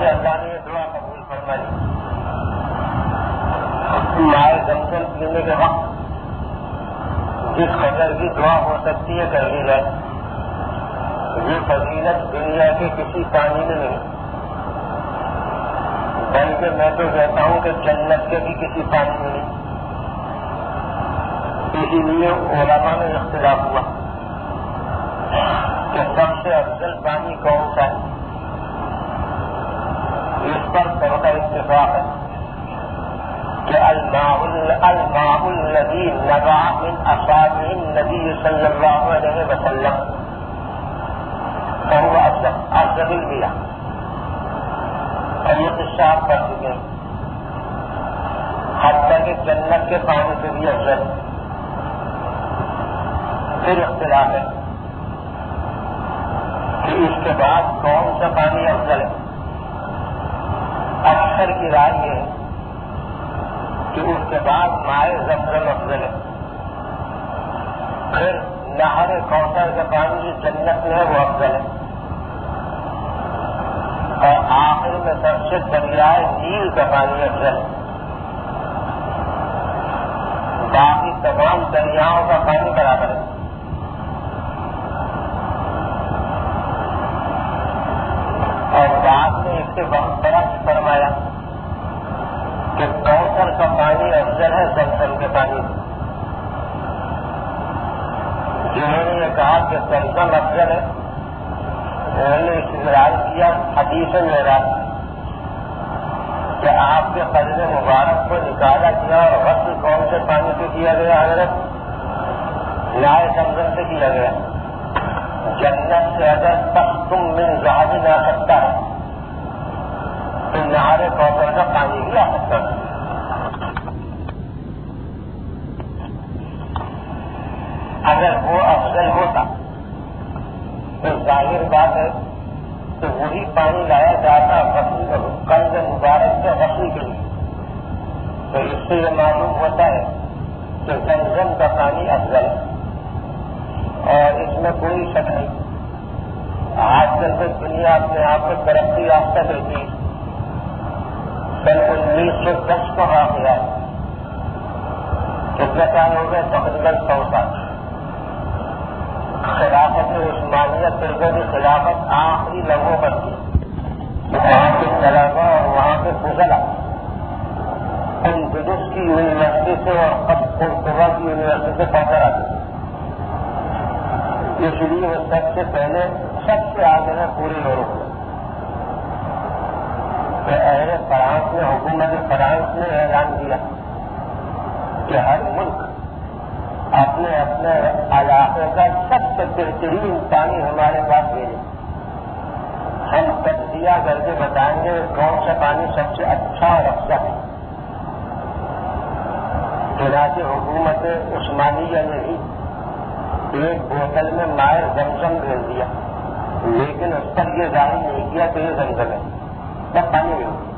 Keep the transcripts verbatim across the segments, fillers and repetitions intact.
چنانچہ اللہ نے یہ دعا قبول فرمائی. مائع زمزم پینے کے وقت جس قدر کی دعا ہو سکتی ہے کر لی جائے. یہ فضیلت دنیا کے کسی پانی میں نہیں، بلکہ میں تو کہتا ہوں کہ جنت کے بھی کسی پانی میں نہیں. اسی لیے علماء میں اختلاف ہوا کہ سب سے افضل پانی کون سا ہے. اس پر سب کا اتفاق ہے کہ الماء الماء الذي نبع من اصابع النبي صلی اللہ علیہ وسلم فهو افضل افضل المياه. اور یہ قصہ آپ پڑھ چکے ہیں. حتیٰ کہ جنت کے پانی سے بھی افضل. پھر اختلاف ہے کہ اس کے بعد کون سا پانی افضل ہے. اکثر کی رائے یہ ہے کہ اس کے بعد مائع زمزم افضل ہے. پھر نہر کوثر کا پانی جو جنت میں ہے وہ افضل ہے. اور آخر میں سب سے دریائے نیل کا پانی افضل ہے. باقی تمام دریاؤں کا پانی برابر ہے. اور بعد میں اس کے وقت برعکس فرمایا کہ کوثر کا پانی افضل ہے زمزم کے پانی سے. جنہوں نے یہ کہا کہ زمزم افضل ہے انہوں نے استدلال کیا حدیث معراج کہ آپ کے قدم مبارک کو نکالا گیا اور غسل کون سے پانی سے کیا گیا حضرت؟ مائع زمزم سے کیا گیا. جنت سے اگر تختم من ذهب آ سکتا ہے تو نہر کوثر کا پانی بھی آ سکتا ہے. اگر وہ افضل ہوتا تو ظاہر بات ہے تو وہی پانی لایا جاتا قلب مبارک سے غسل کے لیے. تو اس سے یہ معلوم ہوتا ہے کہ زمزم کا پانی افضل ہے اور اس میں کوئی شک نہیں. آج کل تو دنیا اپنے آپ کو ترقی یافتہ کرتی ہے. سن انیس سو دس کو آ گیا کتنے سال ہو گئے؟ تقریباً سو سال. خلافت عثمانیہ فرقے کی خلافت آخری لمحوں پر تھی. وہاں کے طلبا اور وہاں کے فضلا اندلس کی یونیورسٹی سے اور قرطبہ کی یونیورسٹی سے پڑھ کر آتے. اس لیے وہ سب سے پہلے سب سے آگے ہے پورے یورپ میں. کہ اہل فرانس نے حکومت فرانس نے اعلان کیا کہ ہر ملک اپنے اپنے علاقے کا سب سے بہترین پانی ہمارے پاس بھیجے. ہم تجزیہ کر کے بتائیں گے کون سا پانی سب سے اچھا اور افضل ہے. چنانچہ حکومت عثمانیہ نے ہی ایک بوتل میں مائع زمزم بھیج دیا، لیکن اس پر یہ ظاہر نہیں کیا کہ یہ زمزم ہے، تب پانی بھیج دیا.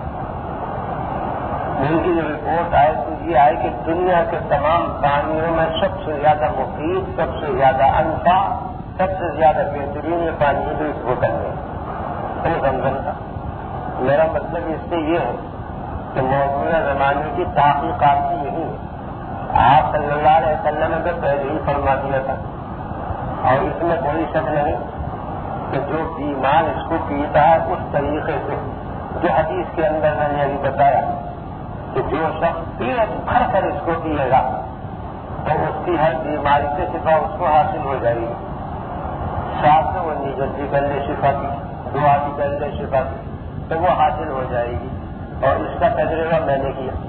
ان کی جو رپورٹ آئی تو یہ آئی کہ دنیا کے تمام پانیوں میں سب سے زیادہ مفید، سب سے زیادہ انفع، سب سے زیادہ بہترین یہ پانی ہے جو اس بوتل میں ہے وہ زمزم تھا. میرا مطلب اس سے یہ ہے کہ موجودہ زمانے کی تحقیقات یہی ہے. آپ صلی اللہ علیہ وسلم نے پہلے ہی فرما دیا تھا اور اس میں کوئی شک نہیں کہ جو بیمار اس کو پیتا ہے اس طریقے سے جو حدیث کے اندر میں نے ابھی بتایا کہ جو شخص پیٹ بھر کر اس کو پیے گا تو اس کی ہر بیماری سے شفا اس کو حاصل ہو جائے گی. ساتھ میں وہ نیت بھی کر لے شفا کی، دعا بھی کر لے شفا کی تو وہ حاصل ہو جائے گی. اور اس کا تجربہ میں نے کیا.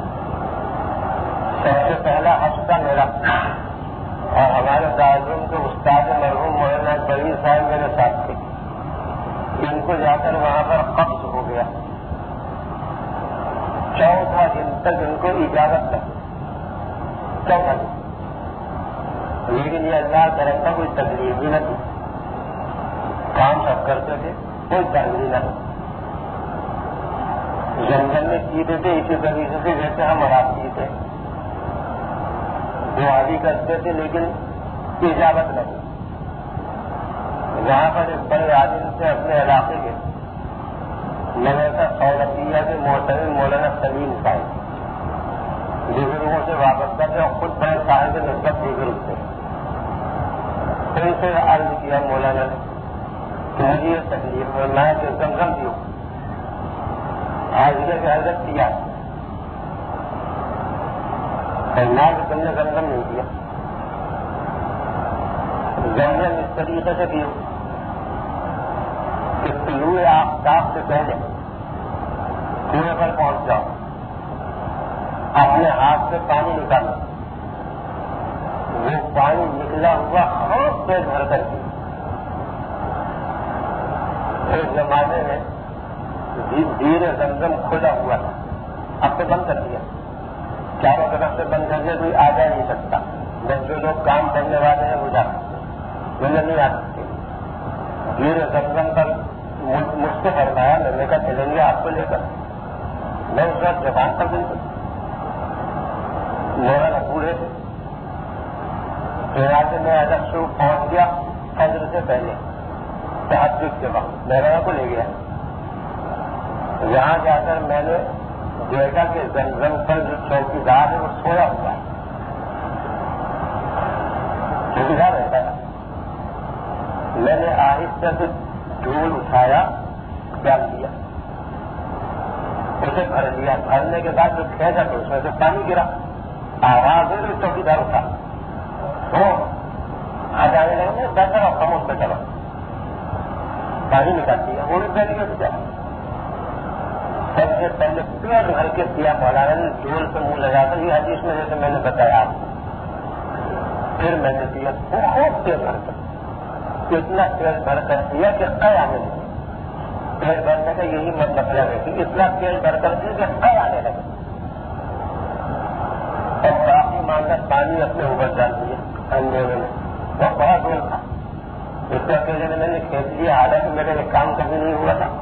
سب سے پہلا ہفتہ میرا اور ہمارے دارالعلوم کے استاد مرحوم مولانا بڑی صاحب میرے ساتھ تھے. ان کو جا کر وہاں پر قبض ہو گیا. چودہ دن تک ان کو اجازت تھا، چودہ دن. لیکن یہ اللہ کرم کا کوئی تکلیف بھی نہ تھی. کام سب کرتے تھے، کوئی تکلیف نہ تھی. جنگل میں پیتے تھے اسی طریقے سے جیسے ہم رات پیتے، دعا بھی کرتے تھے لیکن اجازت نہیں. وہاں پر ایک بڑے عالم سے اپنے علاقے کے مدرسہ سولتیہ کے محترم مولانا سلیم صاحب بزرگوں سے وابستہ تھے اور خود بڑے صاحب نسبت بزرگ تھے. ان سے عرض کیا مولانا نے کہ مجھے یہ تکلیف ہے میں کہ زمزم بھی ہوں حاضر کے حضرت کیا نہ کہ تم نے زمزم نہیں کیا. زمزم اس طریقے سے کیوں کہ طلوع آفتاب سے پہلے کنویں پر پہنچ جاؤ اپنے ہاتھ سے پانی نکالو وہ پانی نکلا ہوا خوب تیز بھر کر کے اس زمانے میں دھیرے زمزم کھلا ہوا تھا اب تو بند کر دیا چاروں طرف سے بند کر کے کوئی آ جا نہیں سکتا بس جو لوگ کام کرنے والے ہیں وہ جا سکتے مجھے نہیں آ سکتے. دھیرے زمزم پر مجھ سے فرمایا میں نے کہا چلیں گے آپ کو لے کر میں اس وقت جوان کر دوں مولانا بوڑھے تھے چنانچہ میں ادب شروع پہنچ گیا فجر سے پہلے تحجد کے وقت مولانا کو لے گیا. یہاں جا کر میں نے دیکھا کہ زمزم پر جو چوکیدار ہے وہ سویا ہوا ہے چوکیدار رہتا ہے. میں نے آہستہ سے ڈھول اٹھایا ڈال دیا اسے بھر لیا بھرنے کے بعد جو کھینچا تو اس میں سے پانی گرا آواز ہے تو چوکیدار اٹھا وہ آ جانے لگے بہتر اور خاموش پہ چلو پانی نکال دیا وہ بھی بیٹھ گیا بچا. سب سے پہلے پیڑ بھر کے پیا مولانا نے ڈھول پہ منہ لگا کر یہ حدیث میں جیسے میں نے بتایا پھر میں نے دیا بہت تیز بھر کر اتنا تیز بھر کر دیا کہ کئی آنے لگے. تیز بھرنے کا یہی مطلب ہے کہ اتنا تیز بھر کر دیا کہ کئی آنے لگے اور باقی مانگا پانی اپنے اوپر ڈال دیا اندھیرے میں وہ بہت دور تھا اس کا اکیلے میں نے کھینچ لیا حالانکہ میرے ایک کام کبھی نہیں ہوا تھا.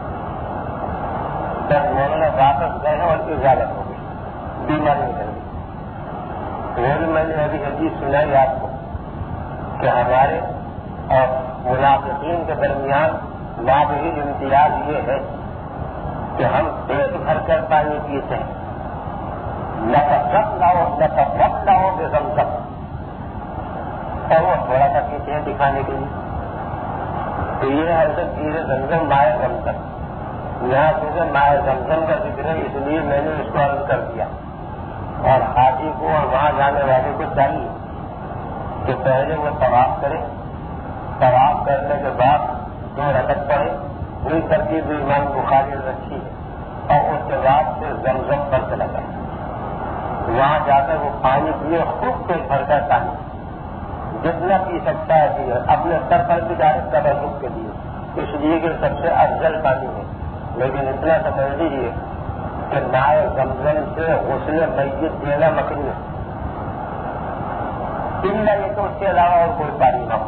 جب مولانا واپس گئے ہیں اور اجازت ہو گئی بیماری نکل گئی. وہ بھی میں نے ابھی حدیث سنائی آپ کو کہ ہمارے اور منافقین کے درمیان واضح امتیاز یہ ہے کہ ہم پیٹ بھر کر پانی پیتے ہیں نفرت لاؤ نفرت لاؤ بے زمزم اور وہ تھوڑا سا پیتے ہیں دکھانے کے لیے. تو یہ حضرت دھیرے زمزم مائع زمزم یہاں کیونکہ مائع زمزم کا ذکر ہے اس لیے میں نے اس کو عرض کر دیا. اور حاجی کو اور وہاں جانے والے کو چاہیے کہ پہلے وہ طواف کرے طواف کرنے کے بعد دو رکعت پڑھے وہی ترتیب امام بخاری رکھی ہے اور اس کے بعد سے زمزم پر چلا جائے وہاں جا کر وہ پانی پیے خوب پیٹ بھر کر پانی جتنا پی سکتا ہے پیے اپنے سر پر بھی ڈائریکٹ تبرک کے لیے اس لیے کہ سب سے افضل پانی ہے. لیکن اتنا سمجھ لیجیے کہ مائع زمزم سے غسل میت دینا مکروہ ہے الا یہ تو اس کے علاوہ اور کوئی پانی نہ ہو.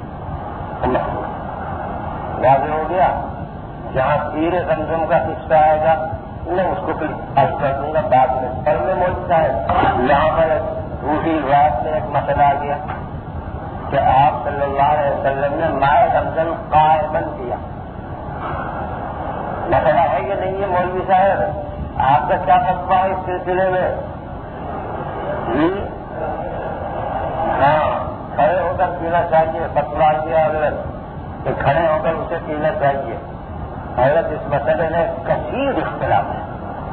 واضح ہو گیا. جہاں پیر زمزم کا حصہ آئے گا میں اس کو پھر حل کر دوں گا بعد میں پڑھنے ملتا ہے. یہاں پر دوسری رات میں ایک مسئلہ آ گیا کہ آپ صلی اللہ علیہ وسلم نے مائع زمزم قائمن کیا. مسئلہ ہے کہ نہیں ہے مولوی صاحب آپ کا کیا فتویٰ ہے اس سلسلے میں؟ جی ہاں کھڑے ہو کر پینا چاہیے. فتویٰ یہ حضرت کہ کھڑے ہو کر اسے پینا چاہیے. حضرت اس مسئلے میں کثیر اختلاف ہے.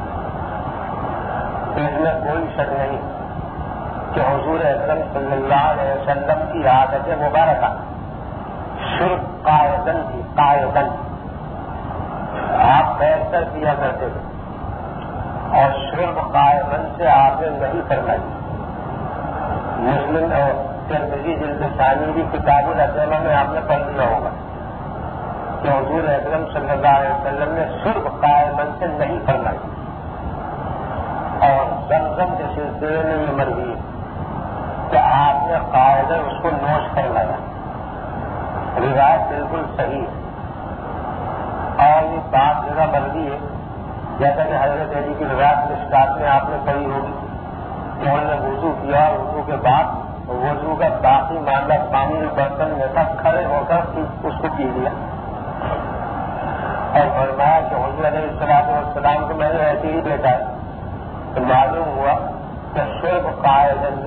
اس میں کوئی شک نہیں کہ حضور اکرم صلی اللہ علیہ وسلم کی عادت مبارکہ شرب قائدن تھی قائدن آپ بیٹھ کر پیا کرتے تھے اور شرب قائدن سے آپ نے نہیں فرمائی. مسلم اور ترمذی جلد ثانی کی کتاب العظمہ میں آپ نے پڑھ لیا ہوگا کہ حضور اکرم صلی اللہ علیہ وسلم نے شرب قائدن سے نہیں فرمائی. اور زمزم کے سلسلے میں یہ مرضی کہ آپ نے قاعدہ اس کو نوش کروایا. روایت بالکل صحیح ہے اور یہ بات جگہ مرضی ہے جیسا کہ حضرت علی کی روایت کے اسٹارٹ میں آپ نے پڑھی ہوگی کہ انہوں نے وضو کیا اور وضو کے بعد وضو کا باقی ماندہ پانی برتن میں تک کھڑے ہو کر اس کو پی لیا اور فرمایا کہ حضور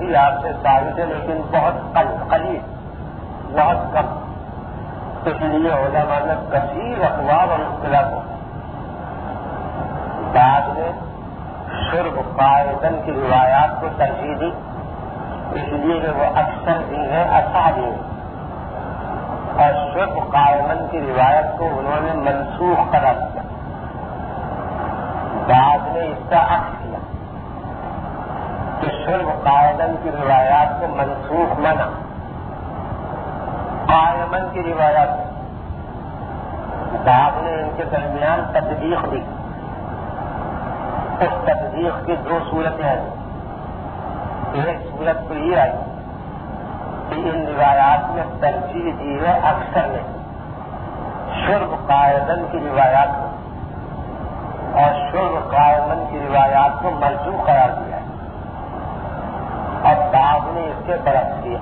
بھی آپ سے ثابت ہے لیکن بہت قلیل، بہت کم. اس لیے علماء نے کثیر اقوال اور اختلاف ہو. بعد میں شرب قائدن کی روایات کو ترجیح دی، اس لیے کہ وہ اکثر بھی ہیں، اچھا بھی ہیں. اور شرب قائمن کی روایت کو انہوں نے منسوخ قرار دیا. بعد میں اس کا عکس کیا کہ شرب قائدن کی روایات کو منسوخ منا، قائمن کی روایات بعد نے ان کے درمیان تطبیق دی. اس تطبیق کی دو صورتیں آئی. ایک صورت تو یہ آئی کہ ان روایات میں ترجیح دی ہے اکثر نے شرب قائدن کی روایات کو، اور شرب قائمن کی روایات کو منسوخ قرار دیا ہے. اور بعد نے اس کے برعکس کیا.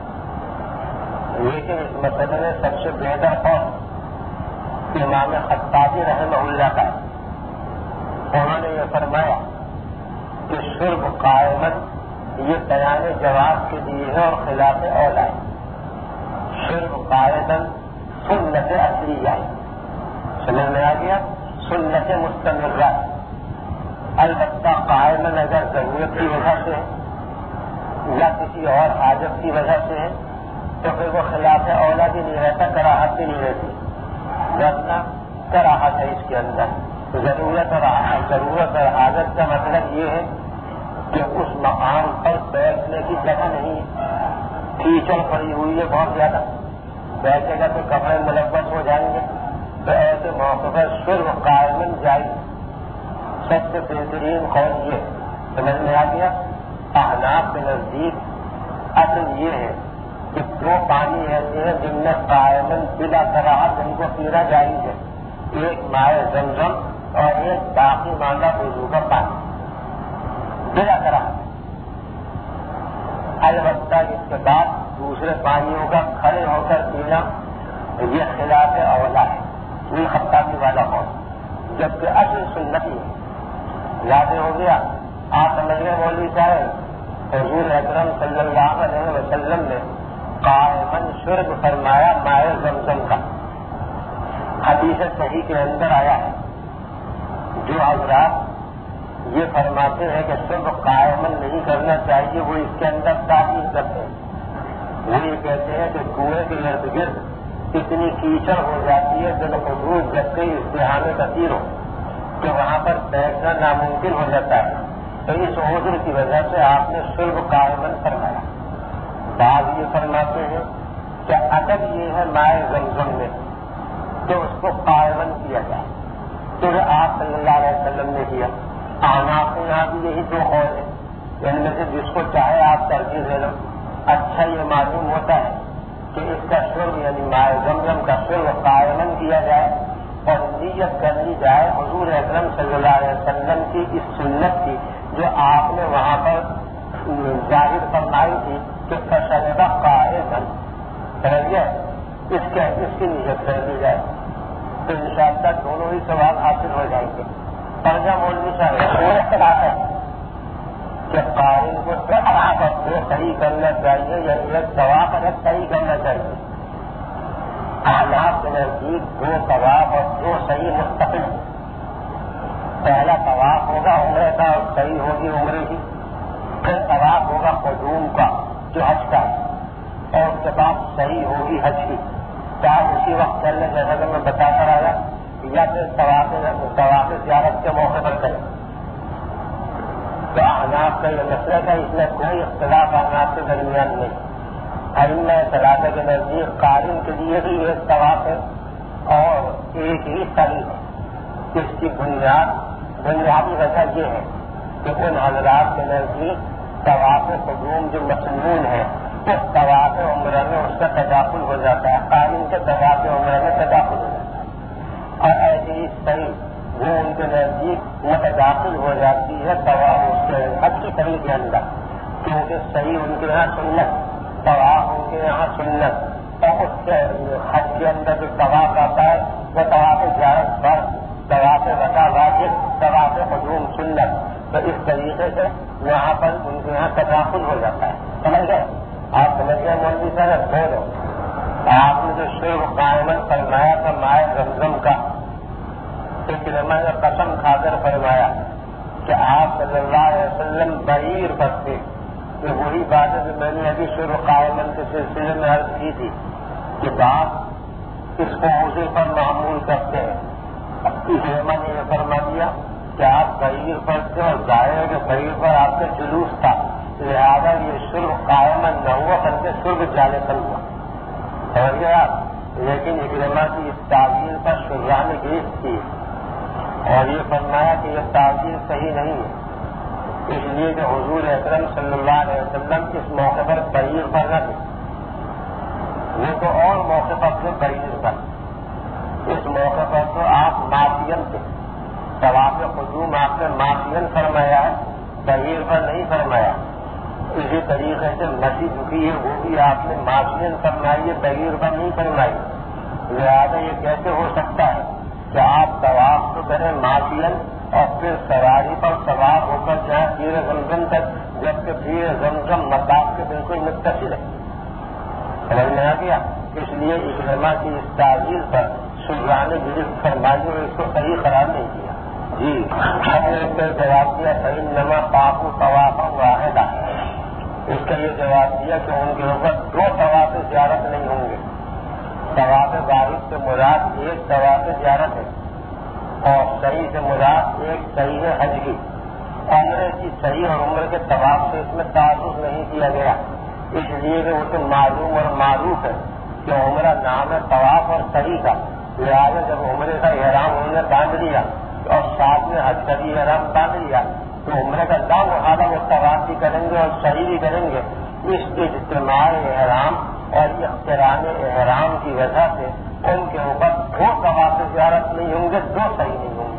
لیکن اس مسئلے میں سب سے بہتر قول امام خطابی رحمہ اللہ کا، انہوں نے یہ فرمایا کہ شرب قائمن یہ بیان جواز کے لیے ہے اور خلاف اولا ہے. شرب قائدن سنت اصلی ہے، سمجھ میں آ گیا، سنت مستمرہ. البتہ قائمن اگر ضرورت کی وجہ سے ہے یا کسی اور حاجت کی وجہ سے ہے تو پھر وہ خلاف اولا بھی نہیں رہتا، کراہت بھی نہیں رہتی. ورنہ کراہت ہے اس کے اندر. ضرورت اور ضرورت اور حاجت کا مطلب یہ ہے کہ اس مقام پر بیٹھنے کی جگہ نہیں ہے، کیچڑ پڑی ہوئی ہے بہت زیادہ، بیٹھے گا تو کپڑے ملوث ہو جائیں گے. تو ایسے موقع پر شرب قائمن جائے. سب سے بہترین قول یہ سمجھ میں آ گیا. احناف کے نزدیک اصل یہ ہے کہ دو پانی ایسے ہیں جن میں قائمن بلا کراہت ان کو پینا جائز ہے. ایک مائع زمزم اور ایک باقی ماندہ وضو کا پانی بلا کراہت. البتہ اس کے بعد دوسرے پانیوں کا کھڑے ہو کر پینا یہ خلاف اولا ہے، یہ خطابی والا ہو. جبکہ اصل سنتی ہے. یاد ہو گیا آپ سمجھ گئے مولوی صاحب، حضور اکرم صلی اللہ علیہ وسلم نے قائمن شرب فرمایا مائع زمزم کا. حدیث صحیح کے اندر آیا ہے. جو حضرات یہ فرماتے ہیں کہ شرب قائمن نہیں کرنا چاہیے وہ اس کے اندر تعلیم کرتے ہیں. وہ یہ کہتے ہیں کہ کنویں کے ارد گرد اتنی کیچڑ ہو جاتی ہے بالخصوص جب کئی ازدحام کثیر ہو کہ وہاں پر بیٹھنا ناممکن ہو جاتا ہے. تو اس عذر کی وجہ سے آپ نے شرب قائمن فرمایا. بعض یہ فرماتے ہیں کہ ادب یہ ہے مائع زمزم میں تو اس کو قائمن کیا جائے، تو آپ صلی اللہ علیہ وسلم نے کیا. احناف کے یہاں بھی یہی دو قول ہے، ان میں سے جس کو چاہے آپ ترجیح دے لو. اچھا یہ معلوم ہوتا ہے کہ اس کا شرب یعنی مائع زمزم کا شرب قائمن کیا جائے اور نیت کر لی جائے حضور اکرم صلی اللہ علیہ وسلم کی اس سنت کی جو آپ نے وہاں پر ظاہر فرمائی تھی کہ فشرب قائمن سمجھے، اس کے اس کی نیت کر دی جائے تو انشاءاللہ دونوں ہی سوال حاصل ہو جائیں گے. پرجا مولوی صاحب ہے کہ قائم کو دو صحیح کرنا چاہیے یا ایک طواف الگ صحیح کرنا چاہیے. احناف کے نزدیک دو طواف اور دو صحیح مستقل. پہلا طواف ہوگا عمرے کا اور صحیح ہوگی عمرے کی، پھر طواف ہوگا قدوم کا جو حج کا اور اس کے بعد صحیح ہوگی حج کی. چاہے اسی وقت چلنے جیسا کہ میں بتا کر آیا یا پھر طواف زیارت کے موقع پر کریں. تو احناف کا یہ مسئلہ تھا، اس میں کوئی اختلاف احناف کے درمیان نہیں. ائمہ ثلاثہ کے نزدیک قارن کے لیے بھی ایک طواف ہے اور ایک ہی صحیح ہے. اس کی بنیاد بنیادی وجہ یہ ہے کہ ان حضرات کے نزدیک طواف قدوم جو مسنون ہے اس طواف عمرہ میں اس کا تداخل ہو جاتا ہے، قارن کے طواف عمرہ میں تداخل ہو جاتا ہے. اور ایسے ہی صحیح وہ ان کے نزدیک متداخل ہو جاتی ہے طواف اس کے حج کی صحیح کے اندر، کیونکہ صحیح ان کے یہاں سنت، طواف ان کے یہاں سنت، اور اس کے حج کے اندر جو طواف آتا ہے وہ طواف زیارت فرض، طواف ودا واجب، طواف قدوم سنت. تو اس طریقے سے وہاں پر ان کے یہاں تداخل ہو جاتا ہے. سمجھ گئے آپ؟ سمجھ گئے مولوی صاحب؟ بولو. آپ نے جو شرب قائمن فرمایا تھا مائع زمزم کا، اکرمہ نے قسم کھا کر فرمایا کہ آپ صلی اللہ علیہ وسلم بعیر بستے. کہ وہی بات ہے جو میں نے ابھی شرب قائمن کے سلسلے میں عرض کی تھی کہ بات اس کو موضوع پر معمول کرتے ہیں. اکرمہ نے یہ فرما دیا کہ آپ بعیر پر تھے اور ظاہر ہے کہ بعیر پر آپ کا جلوس تھا، لہٰذا یہ شرب قائمن نہ ہوا بلکہ شرب جالسن ہوا. سمجھ گئے آپ؟ لیکن اکرمہ کی اس تعبیر پر شرح نے گریز کی اور یہ فرمایا کہ یہ تعبیر صحیح نہیں ہے، اس لیے کہ حضور اکرم صلی اللہ علیہ وسلم اس موقع پر بعیر پر نہ تھے، وہ تو اور موقع پر تھے بعیر پر. اس موقع پر تو آپ ماشین تھے، طواف قدوم آپ نے ماشین فرمایا ہے، بعیر پر نہیں فرمایا. اسی طریقے سے مسجد جھکی ہے وہ بھی آپ نے ماشین فرمائی ہے، بعیر پر نہیں فرمائی. لہٰذا یہ کیسے ہو سکتا ہے کہ آپ طواف تو کریں ماشین اور پھر سواری پر سوار ہو کر جائیں پیر زمزم تک، جبکہ پیر زمزم مطاف کے بالکل متصل ہے. سمجھ میں آ گیا؟ اس لیے اکرمہ کی اس تعبیر پر شرح نے گرفت فرمائی اور اس کو صحیح قرار نہیں کیا. جی ہم نے اس پر جواب دیا صحیح نما پاپو طواف واحدہ. اس کا یہ جواب دیا کہ ان کے اوپر دو طواف زیارت نہیں ہوں گے. طواف واحد سے مراد ایک طواف زیارت ہے اور صحیح سے مراد ایک صحیح ہے حج کی. عمرے کی صحیح اور عمرے کے طواف سے اس میں تعارف نہیں کیا گیا، اس لیے کہ وہ تو معلوم اور معروف ہے کہ عمرہ نام ہے طواف اور صحیح کا. لہٰذا جب عمرے کا احرام انہوں نے باندھ لیا اور ساتھ میں حج کا بھی احرام باندھ لیا تو عمرے کا دام حالہ وہ طواف بھی کریں گے اور صحیح بھی کریں گے. اس اجتماع احرام اور اقتران احرام کی وجہ سے ان کے اوپر دو طواف زیارت نہیں ہوں گے، دو صحیح نہیں ہوں گے.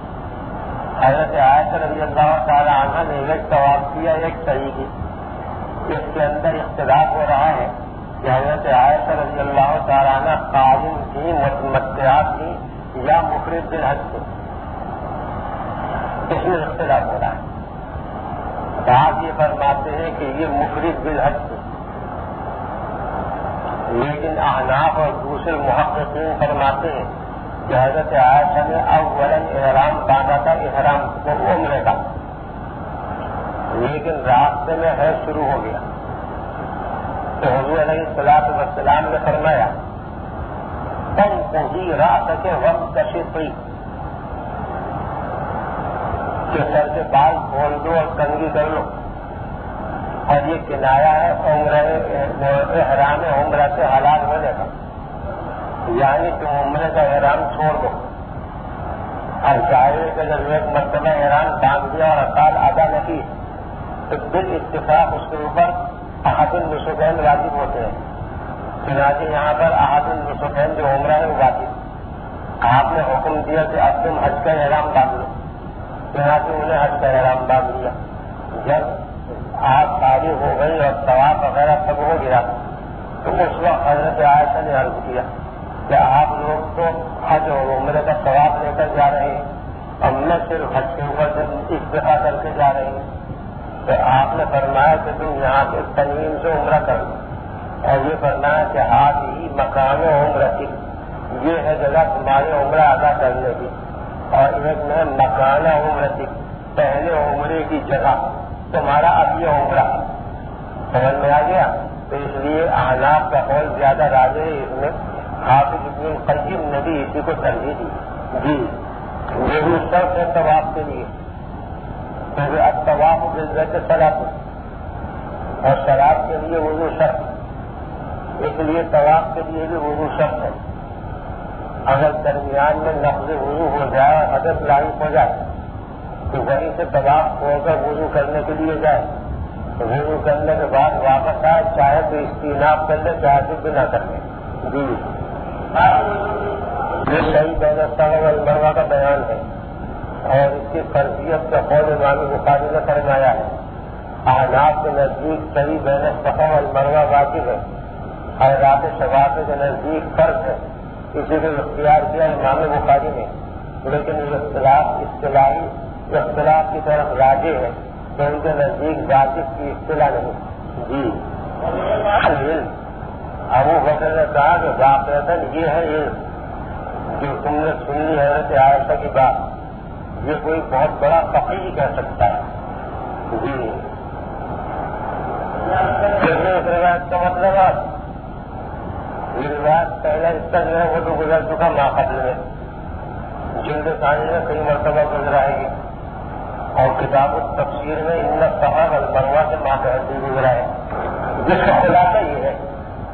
حضرت عائشہ رضی اللہ تعالی عنہ نے ایک طواف کیا ایک صحیح کی. اس کے اندر اختلاف ہو رہا ہے کہ حضرت عائشہ رضی اللہ تعالی عنہ قائم تھی، متمتعات تھی یا مفرد بالحج تھی. اس میں اختلاف ہو رہا ہے. بعض یہ فرماتے ہیں کہ یہ مفرد بالحج تھی، لیکن احناف اور دوسرے محققین فرماتے ہیں کہ حضرت عائشہ نے اولاً احرام باندھا تھا، احرام کو عمرے کا، لیکن راستے میں ہے شروع ہو گیا تو حضور علیہ الصلوۃ والسلام نے فرمایا تم کوئی راہ سکے وقت تشریفی کہ سر کے بال کھول دو اور کنگھی کر لو. اور یہ کنایا ہے عمرہ احرام عمرہ سے حلال ہونے کا، یعنی تم عمرے کا احرام چھوڑ دو. اور ظاہر کہ جب ایک مرتبہ احرام باندھ دیا اور اقال ادا نہ کی تو بال اتفاق اس کے اوپر احد النسکین واجب ہوتے ہیں. چنانچہ یہاں پر احد النسکین جو عمرہ ہے وہ واجب. آپ نے حکم دیا کہ اب تم حج کا احرام باندھ لو، چنانچہ انہیں حج کا احرام باندھ لیا. جب آپ فارغ ہو گئی اور طواف وغیرہ سب ہو گیا تو اس وقت حضرت عائشہ نے عرض کیا کہ آپ لوگ تو حج اور عمرے کا طواف لے کر جا رہے ہیں اور میں صرف حج کے اوپر اتفاق کر کے جا رہے ہیں. تو آپ نے فرمایا کہ تم یہاں سے تنوین سے عمرہ کر لو اور یہ فرمایا کہ ہاتھ ہی مقام عمرہ کی، یہ ہے جگہ تمہارے عمرہ ادا کرنے کی، اور ایک میں مکان عمرہ کی، پہلے عمرے کی جگہ تمہارا اب یہ عمرہ. سمجھ میں آ گیا؟ تو اس لیے احناف کا قول زیادہ راجح ہے. اس میں حافظ ابن القیم نے بھی اسی کو ترجیح دی. جی یہ بھی شرط ہے طواف کے لیے، کیونکہ اب طواف بالذات صلاۃ اور شراب کے لیے وضو شرط، اس لیے طواف کے لیے بھی وضو شرط ہے. اگر درمیان میں لفظ وضو ہو جائے اور حدث لاحق ہو جائے تو وہیں سے طواف چھوڑ کر وضو کرنے کے لیے جائے تو وضو کرنے کے بعد واپس آئے، چاہے تو استیناب کر لے چاہے تو بنا کر لے. جی یہ صحیح بین الصفا والمروہ کا بیان ہے اور اس کی فرضیت کا قول امام بخاری نے فرمایا ہے. احناف کے نزدیک صحیح بین الصفا والمروہ واجب ہے اور رات شوافی کے نزدیک فرض ہے. اسی کو اختیار کیا امام بخاری نے، لیکن یہ اختلاف اصطلاحی اختلاف کی طرف راجع ہے تو ان کے نزدیک ذاتف کی اصطلاح نہیں. جی علم. ابو بکر نے کہا کہ واقعتاً یہ ہے علم جو تم نے سن لی حضرت عائشہ کی بات، یہ کوئی بہت بڑا فقیہ کہہ سکتا ہے. جی اس روایت کا مطلب ہے یہ روایت پہلا حصہ جو ہے وہ تو گزر چکا ماقبل میں، جلد ثانی میں کئی مرتبہ گزرا ہے اور کتاب التفسیر میں ان صحاب المروہ سے ماقبل گزرا ہے، جس کا خلاصہ یہ ہے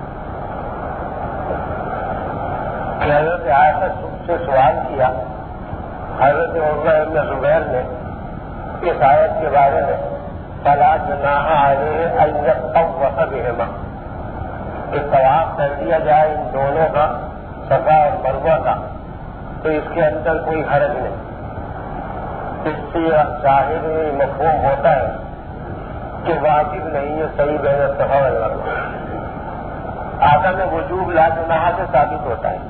کہ حضرت عائشہ سے سوال کیا حضرت عروہ ابن زبیر نے اس آیت کے بارے میں فلا جناح علیہ ان یطوف بہما، کہ طواف کر دیا جائے ان دونوں کا، صفا اور مروہ کا، تو اس کے اندر کوئی حرج نہیں. اس سے ظاہر میں مفہوم ہوتا ہے کہ واجب نہیں ہے صحیح بین الصفا والمروہ. عدم وجوب لا جناح سے ثابت ہوتا ہے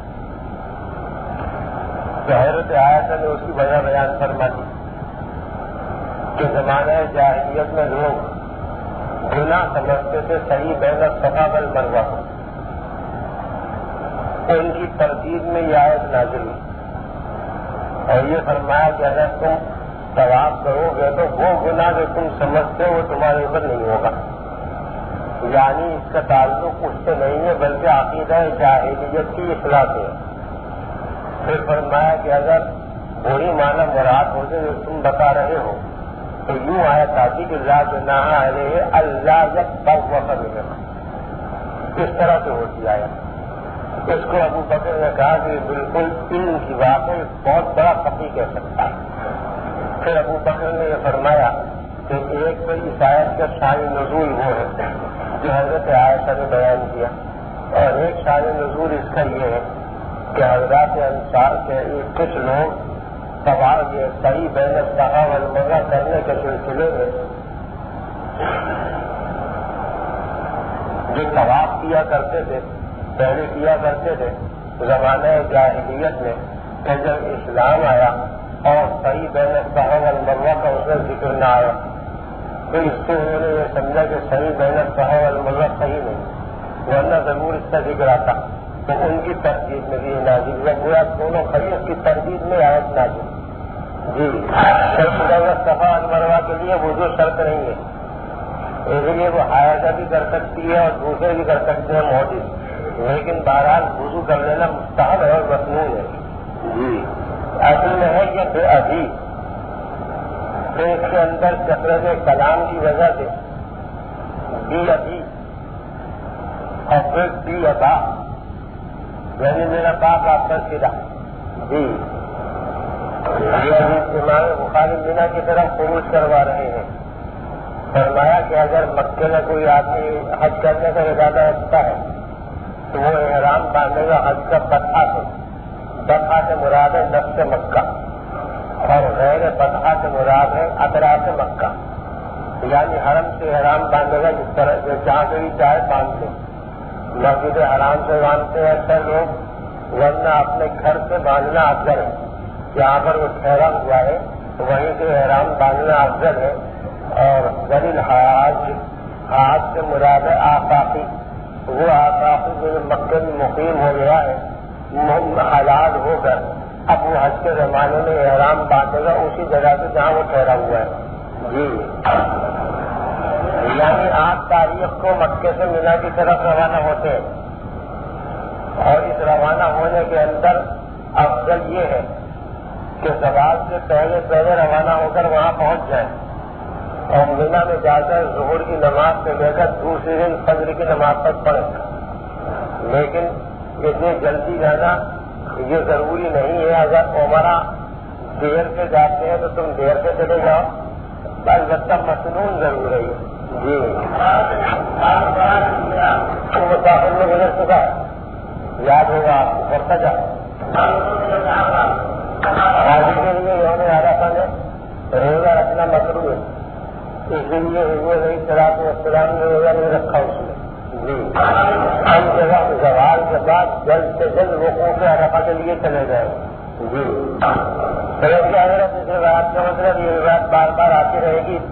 کہ حضرت عائشہ نے اس کی وجہ بیان فرما دی کہ زمانہ جاہلیت میں لوگ گناہ سمجھتے تھے صحیح بین الصفا والمروہ کو، ان کی ترتیب میں یہ آیت نازل ہوئی اور یہ فرمایا کہ اگر تم طواف کرو گے تو وہ گناہ جو تم سمجھتے ہو وہ تمہارے اوپر نہیں ہوگا. یعنی اس کا تعلق اس سے نہیں ہے بلکہ عقیدہ جاہلیت کی اصلاح سے ہے. پھر فرمایا کہ اگر وہی معنی مراد ہو جائے جو تم بتا رہے ہو تو یوں آیت آتی کہ لا جناح علیہ اللہ یطوف بہما، اس طرح سے ہوتی آیت. اس کو ابو بکر نے کہا کہ بالکل علم کی بات ہے، بہت بڑا فقیہ کہہ سکتا ہے. پھر ابو بکر نے یہ فرمایا کہ ایک تو اس آیت کا شان نزول وہ ہے جو حضرت عائشہ نے بیان کیا، اور ایک شان نزول اس کا یہ ہے کہ حضرات انصار کے کچھ لوگ طواف یہ صحیح بین الصفا والمروہ کرنے کے سلسلے میں جو طواف کیا کرتے تھے پہلے کیا کرتے تھے زمانہ جاہلیت میں، کہ جب اسلام آیا اور صحیح بین الصفا والمروہ کا اس میں ذکر نہ آیا تو اس سے انہوں نے یہ سمجھا کہ صحیح بین الصفا والمروہ صحیح نہیں، ورنہ ضرور اس کا ذکر آتا. تو ان کی تردید میں بھی نازل ہوا، گویا دونوں خرید اس کی تردید میں آیت نازل. جی صفا اور مروہ کے لیے وضو شرط نہیں ہے، اس لیے وہ حائضہ بھی کر سکتی ہے اور دوسرے بھی کر سکتے ہیں محدث، لیکن بہرحال وضو کر لینا مستحب ہے اور مسنون ہے. جی اصل میں ہے یہ بے ابھی تو اس کے اندر کثرت کلام کی وجہ سے بی ابھی اور پھر بی ابا، یعنی میرا باپ آپ کا سیدھا. جی امام بخاری مینا کی طرف خروج کروا رہے ہیں. فرمایا کہ اگر مکے میں کوئی آدمی حج کرنے کا ارادہ رکھتا ہے تو وہ احرام باندھے گا حج کا فتحہ سے. فتحہ سے مراد ہے نفس مکہ اور غیر فتحہ سے مراد ہے اطراف مکہ، یعنی حرم سے احرام باندھے گا جس طرح سے جہاں سے بھی چاہے باندھ لے. مسجد حرام سے باندھتے ہیں اکثر لوگ، ورنہ اپنے گھر سے باندھنا افضل ہے. جہاں پر وہ ٹھہرا ہوا ہے وہیں سے احرام باندھنا افضل ہے. اور ذلیل حاج حاج سے مراد ہے آفاقی، وہ آفاقی جو مکے میں مقیم ہو گیا ہے حلال ہو کر اب وہ حج کے زمانے میں احرام باندھے گا اسی جگہ سے جہاں وہ ٹھہرا ہوا ہے. جی یعنی آٹھ تاریخ کو مکے سے مینا کی طرف روانہ ہوتے ہیں اور اس روانہ ہونے کے اندر افضل یہ ہے کہ سوال سے پہلے پہلے روانہ ہو کر وہاں پہنچ جائیں اور مینا میں جا کر ظہر کی نماز سے لے کر دوسری دن فجر کی نماز تک پڑھیں. لیکن اتنی جلدی جانا یہ ضروری نہیں ہے. اگر عمرہ دیر سے جاتے ہیں تو تم دیر سے چلے جاؤ، البتہ مسنون ضرور ہے. جی مسافر میں گزر چکا ہے، یاد ہوگا آپ کو، کرتا جاؤ. آگے کے لیے یوم عرفہ میں روزہ رکھنا مطلوب ہے، اس لیے حضور علیہ الصلوۃ والسلام نے روزہ نہیں رکھا اس میں. جی ہم جگہ زوال کے بعد جلد سے جلد وقوف عرفہ کے لیے چلے گئے. جی حضرت اس روایت کا مطلب یہ روایت بار بار آتی رہے گی.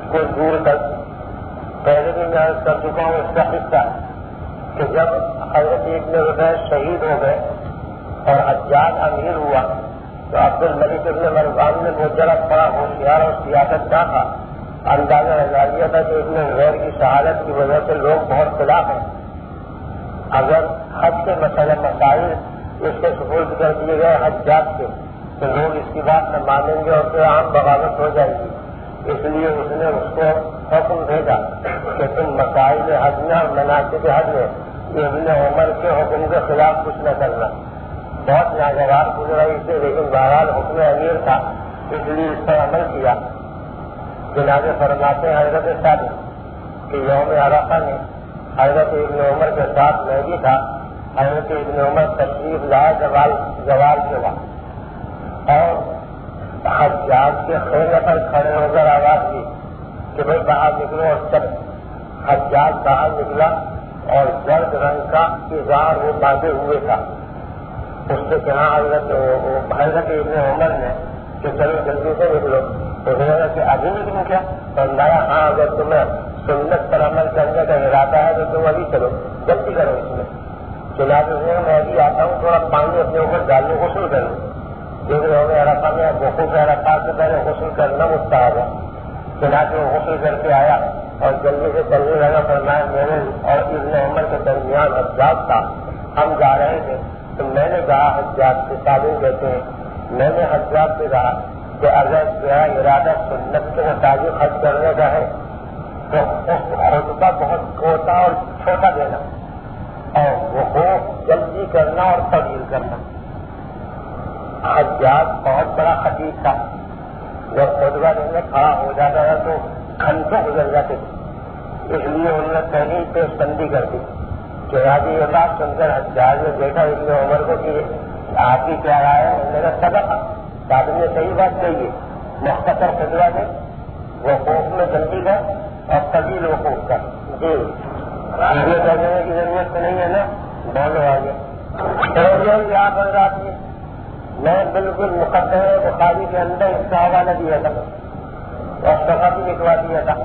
کچھ دور تک پہلے بھی میں عرض کر چکا ہوں اس کا قصہ کہ جب حضرت ابن زبیر شہید ہو گئے اور حجاج امیر ہوا تو عبد الملک ابن مروان نے مجرد بڑا ہوشیار اور سیاست کا تھا، اندازہ لگا لیا تھا کہ ابن زبیر کی شہادت کی وجہ سے لوگ بہت خلاف ہیں، اگر حج کے مسئلہ مسائل اس کے سپرد کر دیے گئے حجاج کے تو لوگ اس کی بات نہ مانیں گے اور پھر عام بغاوت ہو جائے گی، اس لیے اس نے اس کو حکم بھیجا کہ تم مسائل حج میں اور مناسب حج میں ابن عمر کے حکم کے خلاف کچھ نہ کرنا۔ بہت ناگوار گزرا اسے، لیکن بہرحال حکم امیر تھا اس لیے اس پر عمل کیا۔ جناب فرماتے ہیں حضرت صادق کہ یوم عرفہ میں حضرت ابن عمر کے ساتھ میں بھی تھا، حضرت ابن عمر تشریف لائے زوال زوال کے وقت اور حجاج کے خیمے پر کھڑے ہو کر آواز دی کہ بھائی باہر نکلو اور چل۔ حجاج باہر نکلا اور زرد رنگ کا اظہار وہ باندھے ہوئے تھا، اس سے کہا حضرت حضرت ابن عمر نے کہ چلو جلدی سے نکلو، تو کہا کہ ابھی نکلوں کیا؟ فرمایا ہاں اگر تمہیں سنت پر عمل کرنے کا ارادہ ہے تو تم ابھی چلو، جلدی کرو اس میں۔ چنانچہ میں ابھی آتا ہوں، تھوڑا پانی اپنے اوپر ڈال لوں، غسل کر لوں، کیونکہ یوم عرفہ میں وقوف عرفات سے پہلے غسل کرنا مستحب ہے۔ چنانچہ وہ غسل کر کے آیا اور جلدی سے چلنے لگا۔ فرمایا میرے اور ابن عمر کے درمیان حجاج تھا، ہم جا رہے تھے تو میں نے کہا حجاج سے تعلیم دیتے ہیں، میں نے حجاج سے کہا کہ اگر تیرا ارادہ سنت کے مطابق حج کرنے کا ہے تو خطبہ بہت چھوٹا اور چھوٹا دینا اور وہ جلدی کرنا اور طویل کرنا۔ حجاج بہت بڑا خطیب تھا، جب خطبہ دینے کھڑا ہو جاتا تھا تو گھنٹوں گزر جاتے تھے، اس لیے انہوں نے پہلی پیش بندی کر دی کہ آج یہ بات سن کر حجاج نے دیکھا ابن عمر کو کہ آپ کی کیا رائے ہے؟ میرا سبق صاحب نے صحیح بات کہی ہے، مختصر خطبہ دے، وقوف میں جلدی کر اور طویل وقوف کر۔ جی آگے کرنے کی ضرورت تو نہیں ہے نا، بولو آگے یہاں پر رات میں میں بالکل مقدمہ بخاری کے اندر اس کا حوالہ دیا تھا اور صفحہ بھی لکھوا دیا تھا۔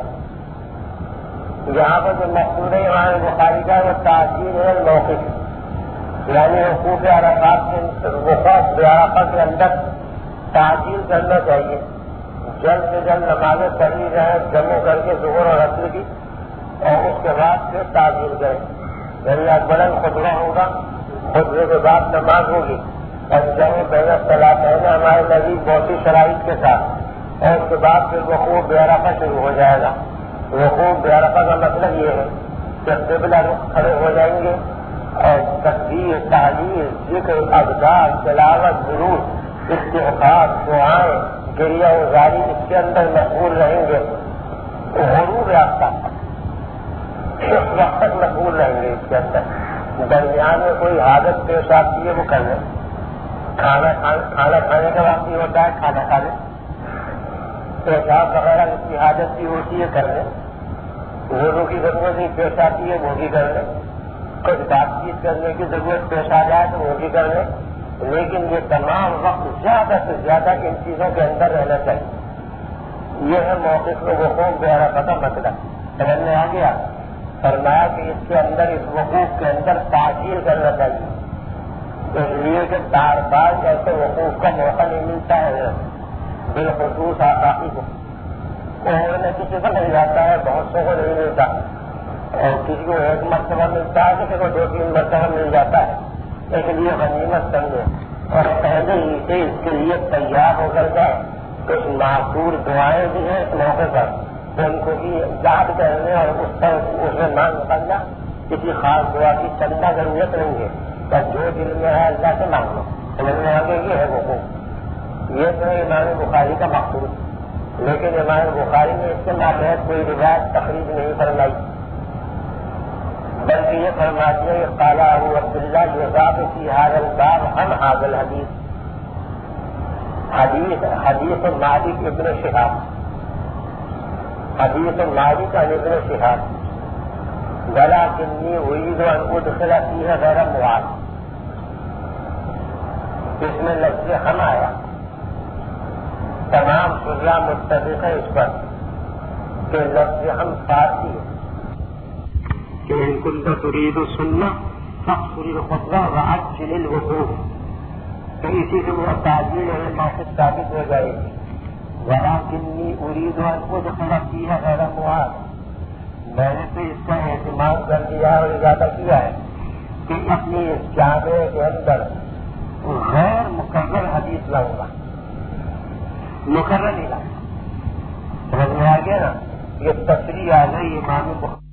یہاں پر جو مقصود ہے امام بخاری کا وہ تاثیر ہے موقف، یعنی وقوف عرفات کے وقوف عرفہ کے اندر تعجیل کرنا چاہیے، جلد سے جلد نمازیں پڑھی جائیں جمع کر کے ظہر اور عصر کی، اور اس کے بعد پھر تعجیل کریں، یعنی اکبرن خطبہ ہوگا، خطبے کے بعد نماز ہوگی اور جمع بین الصلاتین ہمارے نبی بہت سی شرائط کے ساتھ، اور اس کے بعد پھر وقوف عرفہ شروع ہو جائے گا۔ وقوف عرفہ کا مطلب یہ ہے کہ قبلہ رخ کھڑے ہو جائیں گے اور تکبیر، تعلیل، ذکر، اذکار، تلاوت، درود، استغفار، دعائیں، گریہ وزاری اس کے اندر مشغول رہیں گے، غرور راستہ اس وقت تک مشغول رہیں گے۔ اس کے اندر درمیان میں کوئی حادث پیش آتی ہے وہ کر لیں، کھانا کھانا کھانے کا وقت ہی ہوتا ہے کھانا کھا لیں، پیشاب وغیرہ اس کی حادث بھی ہوتی ہے کر لیں، وضو کی ضرورت ہی پیش آتی ہے وہ بھی کر لیں، کچھ بات چیت کرنے کی ضرورت پیش آ جائے تو وہ بھی کر لیں، لیکن یہ تمام وقت زیادہ سے زیادہ ان چیزوں کے اندر رہنا چاہیے۔ یہ ہے موقف میں وقوف عرفہ کا مسئلہ، سمجھ میں آ گیا؟ فرمایا کہ اس کے اندر اس وقوف کے اندر تعجیل کرنا چاہیے، اس لیے کہ بار بار ایسے وقوف کا موقع نہیں ملتا ہے، بالخصوص آقائی کو نے کسی کو مل جاتا ہے، بہت سو کو نہیں ملتا، اور کسی کو ایک مرتبہ ملتا ہے کسی کو دو تین مرتبہ مل جاتا ہے، اس لیے غنیمت سمجھے اور پہلے ہی سے اس کے لیے تیار ہو کر جائے۔ کچھ معقول دعائیں بھی ہیں اس موقع پر، ان کو بھی یاد کرنے اور اس پر اس میں مانگ نکالنا، کسی خاص دعا کی چندہ ضرورت نہیں ہے، بس جو دل میں ہے اللہ سے مانگ لو، سمجھ میں آگے یہ ہے وقوف۔ یہ تو ہے امام بخاری کا مقصود، لیکن امام بخاری نے اس کے ماتحت کوئی روایت تخریج نہیں فرمائی، بلکہ یہ فرماتی ہے قال ابو عبداللہ یضاف فی ھذا الباب عن ھذا الحدیث، حدیث حدیث مالک ابن شہاب، حدیث مالک عن ابن شہاب، ولکنی اريد ان ادخل فیہ غیر معاذ، اس میں لفظ ہم آیا، تمام شجاع متفق ہے اس پر کہ لفظ ہم فارسی ہے کہ ان كنت تريد السنة فاقصر الخطبة وعجل الوقوف، تو اسی سے وہ تعجیل ہے موقف ثابت ہو جائے گی. ولكني أريد أن أدخل فيها غير معاد، میں نے تو اس کا اہتمام کر دیا اور ارادہ کیا ہے کہ اپنی اس جامعے کے اندر غیر مقرر حدیث لاؤں گا، مقرر نہیں لاؤں گا. سمجھ میں آ گیا نا؟ یہ تصریح آ گئی امام بخاری